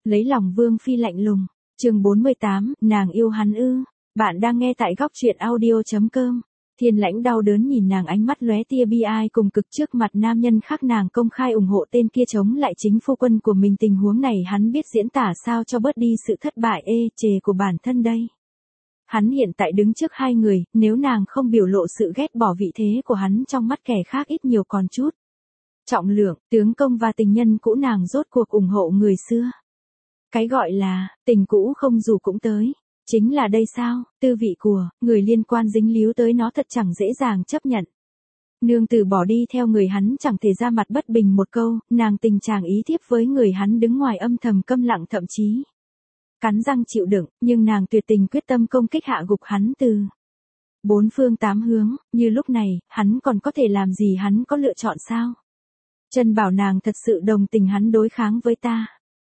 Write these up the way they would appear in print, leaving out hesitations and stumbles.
Lấy lòng Vương Phi lạnh lùng. Chương 48, nàng yêu hắn ư? Bạn đang nghe tại góc truyện audio.com. Thiên Lãnh đau đớn nhìn nàng, ánh mắt lóe tia bi ai cùng cực trước mặt nam nhân khác. Nàng công khai ủng hộ tên kia chống lại chính phu quân của mình. Tình huống này hắn biết diễn tả sao cho bớt đi sự thất bại ê chề của bản thân đây. Hắn hiện tại đứng trước hai người, nếu nàng không biểu lộ sự ghét bỏ, vị thế của hắn trong mắt kẻ khác ít nhiều còn chút trọng lượng. Tướng công và tình nhân cũ nàng rốt cuộc ủng hộ người xưa. Cái gọi là tình cũ không dù cũng tới. Chính là đây sao, tư vị của người liên quan dính líu tới nó thật chẳng dễ dàng chấp nhận. Nương tử bỏ đi theo người hắn chẳng thể ra mặt bất bình một câu, nàng tình chàng ý thiếp với người hắn đứng ngoài âm thầm câm lặng, thậm chí cắn răng chịu đựng, nhưng nàng tuyệt tình quyết tâm công kích hạ gục hắn từ bốn phương tám hướng. Như lúc này, hắn còn có thể làm gì, hắn có lựa chọn sao? Trân bảo nàng thật sự đồng tình hắn đối kháng với ta.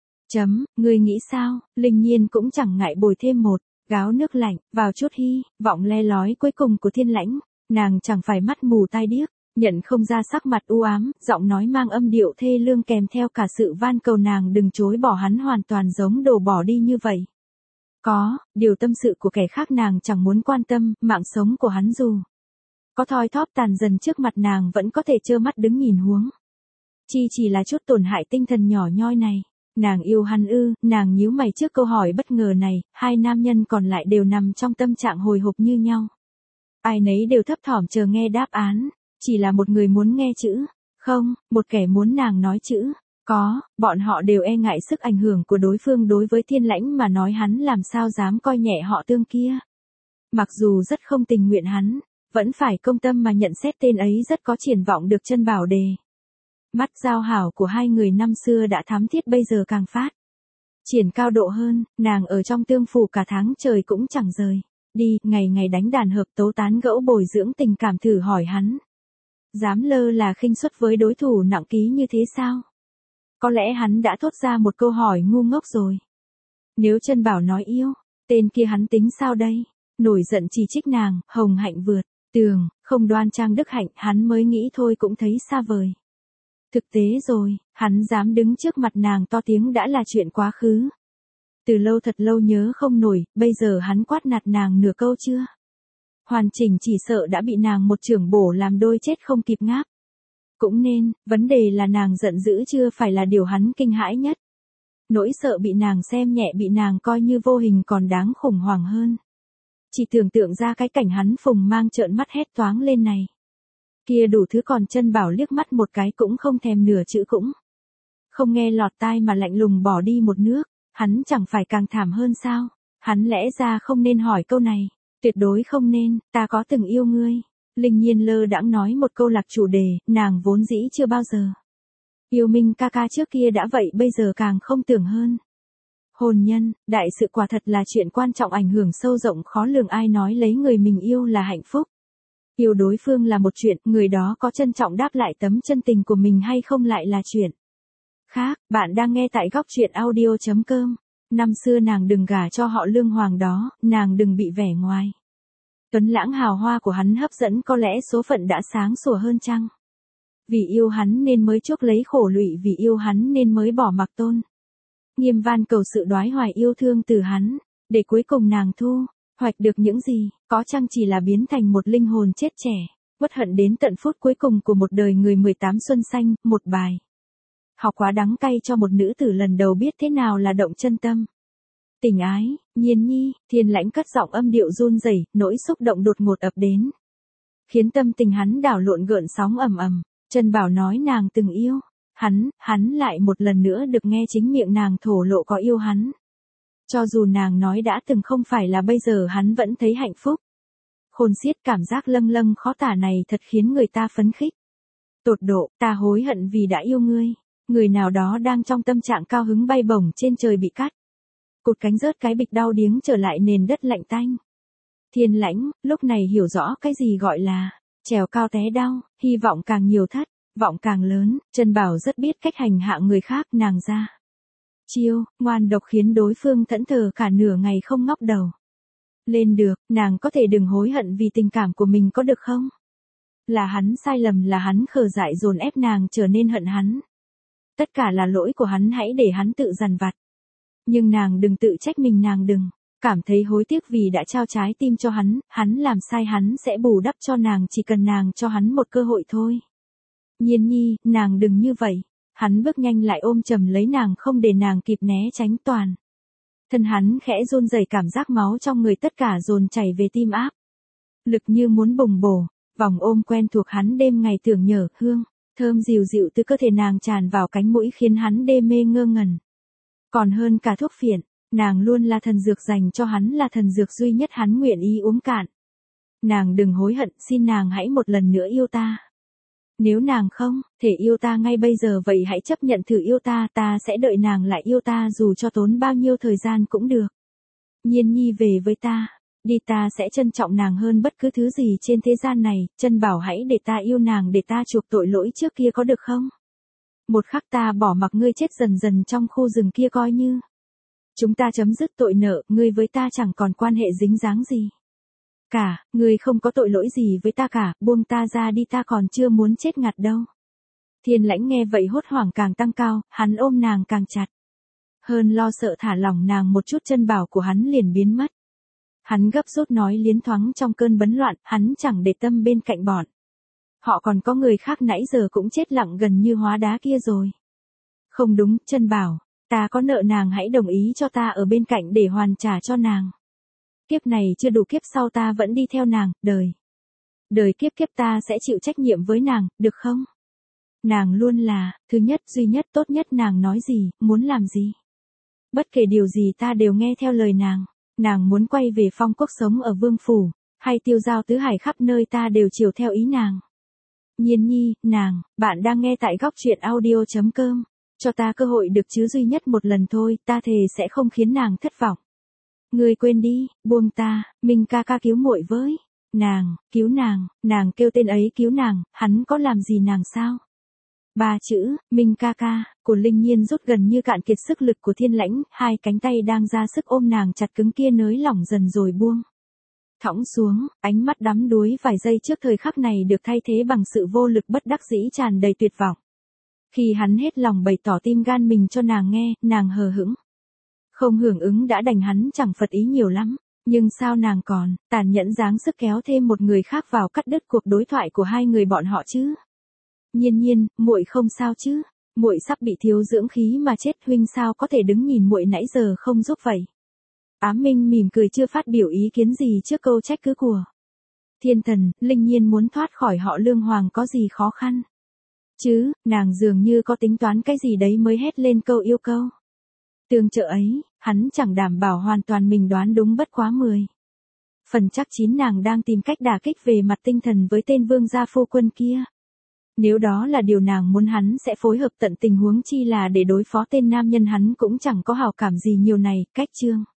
Ngươi nghĩ sao? Linh Nhiên cũng chẳng ngại bồi thêm một gáo nước lạnh, vào chút hy vọng le lói cuối cùng của Thiên Lãnh. Nàng chẳng phải mắt mù tai điếc, nhận không ra sắc mặt u ám, giọng nói mang âm điệu thê lương kèm theo cả sự van cầu nàng đừng chối bỏ hắn, hoàn toàn giống đồ bỏ đi như vậy. Có, điều tâm sự của kẻ khác nàng chẳng muốn quan tâm, mạng sống của hắn dù có thoi thóp tàn dần trước mặt nàng vẫn có thể trơ mắt đứng nhìn huống. Chỉ là chút tổn hại tinh thần nhỏ nhoi này. Nàng yêu hắn ư? Nàng nhíu mày trước câu hỏi bất ngờ này. Hai nam nhân còn lại đều nằm trong tâm trạng hồi hộp như nhau. Ai nấy đều thấp thỏm chờ nghe đáp án. Chỉ là một người muốn nghe chữ không, một kẻ muốn nàng nói chữ có. Bọn họ đều e ngại sức ảnh hưởng của đối phương. Đối với Thiên Lãnh mà nói, hắn làm sao dám coi nhẹ họ Tương kia. Mặc dù rất không tình nguyện, hắn vẫn phải công tâm mà nhận xét tên ấy rất có triển vọng được Trân Bảo đề. Mắt giao hảo của hai người năm xưa đã thắm thiết, bây giờ càng phát triển cao độ hơn. Nàng ở trong Tương phủ cả tháng trời cũng chẳng rời đi, ngày ngày đánh đàn hợp tấu tán gẫu bồi dưỡng tình cảm. Thử hỏi hắn dám lơ là khinh suất với đối thủ nặng ký như thế sao? Có lẽ hắn đã thốt ra một câu hỏi ngu ngốc rồi. Nếu Trân Bảo nói yêu tên kia, hắn tính sao đây? Nổi giận chỉ trích nàng hồng hạnh vượt tường, không đoan trang đức hạnh. Hắn mới nghĩ thôi cũng thấy xa vời. Thực tế rồi, hắn dám đứng trước mặt nàng to tiếng đã là chuyện quá khứ. Từ lâu, thật lâu nhớ không nổi, bây giờ hắn quát nạt nàng nửa câu chưa hoàn chỉnh, chỉ sợ đã bị nàng một chưởng bổ làm đôi chết không kịp ngáp. Cũng nên, vấn đề là nàng giận dữ chưa phải là điều hắn kinh hãi nhất. Nỗi sợ bị nàng xem nhẹ, bị nàng coi như vô hình còn đáng khủng hoảng hơn. Chỉ tưởng tượng ra cái cảnh hắn phùng mang trợn mắt hét toáng lên này kia đủ thứ, còn Trân Bảo liếc mắt một cái cũng không thèm, nửa chữ cũng không nghe lọt tai mà lạnh lùng bỏ đi một nước. Hắn chẳng phải càng thảm hơn sao? Hắn lẽ ra không nên hỏi câu này. Tuyệt đối không nên. Ta có từng yêu ngươi? Linh Nhiên lơ đãng nói một câu lạc chủ đề. Nàng vốn dĩ chưa bao giờ yêu Minh ca ca trước kia đã vậy, bây giờ càng không tưởng hơn. Hôn nhân, đại sự quả thật là chuyện quan trọng, ảnh hưởng sâu rộng khó lường. Ai nói lấy người mình yêu là hạnh phúc? Yêu đối phương là một chuyện, người đó có trân trọng đáp lại tấm chân tình của mình hay không lại là chuyện khác. Bạn đang nghe tại góc truyện audio.com. Năm xưa nàng đừng gả cho họ Lương Hoàng đó, nàng đừng bị vẻ ngoài tuấn lãng hào hoa của hắn hấp dẫn, có lẽ số phận đã sáng sủa hơn chăng? Vì yêu hắn nên mới chuốc lấy khổ lụy, vì yêu hắn nên mới bỏ mặc tôn nghiêm van cầu sự đoái hoài yêu thương từ hắn, để cuối cùng nàng thu hoạch được những gì, có chăng chỉ là biến thành một linh hồn chết trẻ, uất hận đến tận phút cuối cùng của một đời người. 18 xuân xanh, một bài học quá đắng cay cho một nữ tử lần đầu biết thế nào là động chân tâm. Tình ái, Nhiên nhi. Thiên Lãnh cất giọng âm điệu run rẩy, nỗi xúc động đột ngột ập đến, khiến tâm tình hắn đảo lộn gợn sóng ầm ầm. Trân Bảo nói nàng từng yêu hắn lại một lần nữa được nghe chính miệng nàng thổ lộ có yêu hắn. Cho dù nàng nói đã từng, không phải là bây giờ, hắn vẫn thấy hạnh phúc khôn xiết. Cảm giác lâng lâng khó tả này thật khiến người ta phấn khích tột độ. Ta hối hận vì đã yêu ngươi. Người nào đó đang trong tâm trạng cao hứng bay bổng trên trời bị cắt cụt cánh, rớt cái bịch đau điếng trở lại nền đất lạnh tanh. Thiên Lãnh lúc này hiểu rõ cái gì gọi là trèo cao té đau, hy vọng càng nhiều thất vọng càng lớn. Trân Bảo rất biết cách hành hạ người khác, nàng ra chiêu ngoan độc khiến đối phương thẫn thờ cả nửa ngày không ngóc đầu lên được. Nàng có thể đừng hối hận vì tình cảm của mình có được không? Là hắn sai lầm, là hắn khờ dại dồn ép nàng trở nên hận hắn. Tất cả là lỗi của hắn, hãy để hắn tự dằn vặt Nhưng nàng đừng tự trách mình, nàng đừng cảm thấy hối tiếc vì đã trao trái tim cho hắn làm sai hắn sẽ bù đắp cho nàng chỉ cần nàng cho hắn một cơ hội thôi. Nhiên nhi, nàng đừng như vậy. Hắn bước nhanh lại ôm chầm lấy nàng không để nàng kịp né tránh, toàn thân hắn khẽ run rẩy, cảm giác máu trong người tất cả dồn chảy về tim áp lực như muốn bùng bổ. Vòng ôm quen thuộc hắn đêm ngày tưởng nhớ, hương thơm dịu dịu từ cơ thể nàng tràn vào cánh mũi khiến hắn đê mê ngơ ngẩn. Còn hơn cả thuốc phiện, nàng luôn là thần dược dành cho hắn, là thần dược duy nhất hắn nguyện ý uống cạn. Nàng đừng hối hận, xin nàng hãy một lần nữa yêu ta. Nếu nàng không thể yêu ta ngay bây giờ vậy hãy chấp nhận thử yêu ta, ta sẽ đợi nàng lại yêu ta dù cho tốn bao nhiêu thời gian cũng được. Nhiên nhi về với ta, đi, ta sẽ trân trọng nàng hơn bất cứ thứ gì trên thế gian này, Chân Bảo hãy để ta yêu nàng để ta chuộc tội lỗi trước kia có được không? Một khắc ta bỏ mặc ngươi chết dần dần trong khu rừng kia coi như chúng ta chấm dứt tội nợ, ngươi với ta chẳng còn quan hệ dính dáng gì cả, ngươi không có tội lỗi gì với ta cả, buông ta ra đi, ta còn chưa muốn chết ngạt đâu. Thiên Lãnh nghe vậy hốt hoảng càng tăng cao, hắn ôm nàng càng chặt. Hơn lo sợ thả lỏng nàng một chút, Chân Bảo của hắn liền biến mất. Hắn gấp rút nói liến thoáng trong cơn bấn loạn, hắn chẳng để tâm bên cạnh bọn họ còn có người khác nãy giờ cũng chết lặng gần như hóa đá kia rồi. Không đúng, Chân Bảo, ta có nợ nàng, hãy đồng ý cho ta ở bên cạnh để hoàn trả cho nàng. Kiếp này chưa đủ, kiếp sau ta vẫn đi theo nàng, đời kiếp kiếp ta sẽ chịu trách nhiệm với nàng, được không? Nàng luôn là thứ nhất, duy nhất, tốt nhất, nàng nói gì, muốn làm gì, bất kể điều gì ta đều nghe theo lời nàng. Nàng muốn quay về Phong Quốc sống ở Vương Phủ, hay tiêu giao tứ hải khắp nơi ta đều chiều theo ý nàng. Nhiên nhi, bạn đang nghe tại góc truyện audio.com. Cho ta cơ hội được chứ, duy nhất một lần thôi, ta thề sẽ không khiến nàng thất vọng. Ngươi quên đi, buông ta, Minh ca ca cứu muội với. Cứu nàng kêu tên ấy, cứu nàng, hắn có làm gì nàng sao? 3 chữ, Minh ca ca, của Linh Nhiên rút gần như cạn kiệt sức lực của Thiên Lãnh, hai cánh tay đang ra sức ôm nàng chặt cứng kia nới lỏng dần rồi buông thõng xuống, ánh mắt đắm đuối vài giây trước thời khắc này được thay thế bằng sự vô lực bất đắc dĩ tràn đầy tuyệt vọng. Khi hắn hết lòng bày tỏ tim gan mình cho nàng nghe, nàng hờ hững không hưởng ứng đã đành, hắn chẳng phật ý nhiều lắm, nhưng sao nàng còn tàn nhẫn dáng sức kéo thêm một người khác vào cắt đứt cuộc đối thoại của hai người bọn họ chứ? Nhiên, muội không sao chứ? Muội sắp bị thiếu dưỡng khí mà chết, huynh sao có thể đứng nhìn muội nãy giờ không giúp vậy? Ám Minh mỉm cười chưa phát biểu ý kiến gì trước câu trách cứ của Thiên Thần. Linh Nhiên muốn thoát khỏi họ Lương Hoàng có gì khó khăn chứ? Nàng dường như có tính toán cái gì đấy mới hét lên câu yêu câu tương trợ ấy. Hắn chẳng đảm bảo hoàn toàn mình đoán đúng, bất quá 10 phần chắc 9 nàng đang tìm cách đả kích về mặt tinh thần với tên vương gia phu quân kia. Nếu đó là điều nàng muốn, hắn sẽ phối hợp tận tình, huống chi là để đối phó tên nam nhân hắn cũng chẳng có hảo cảm gì nhiều này. Cách chương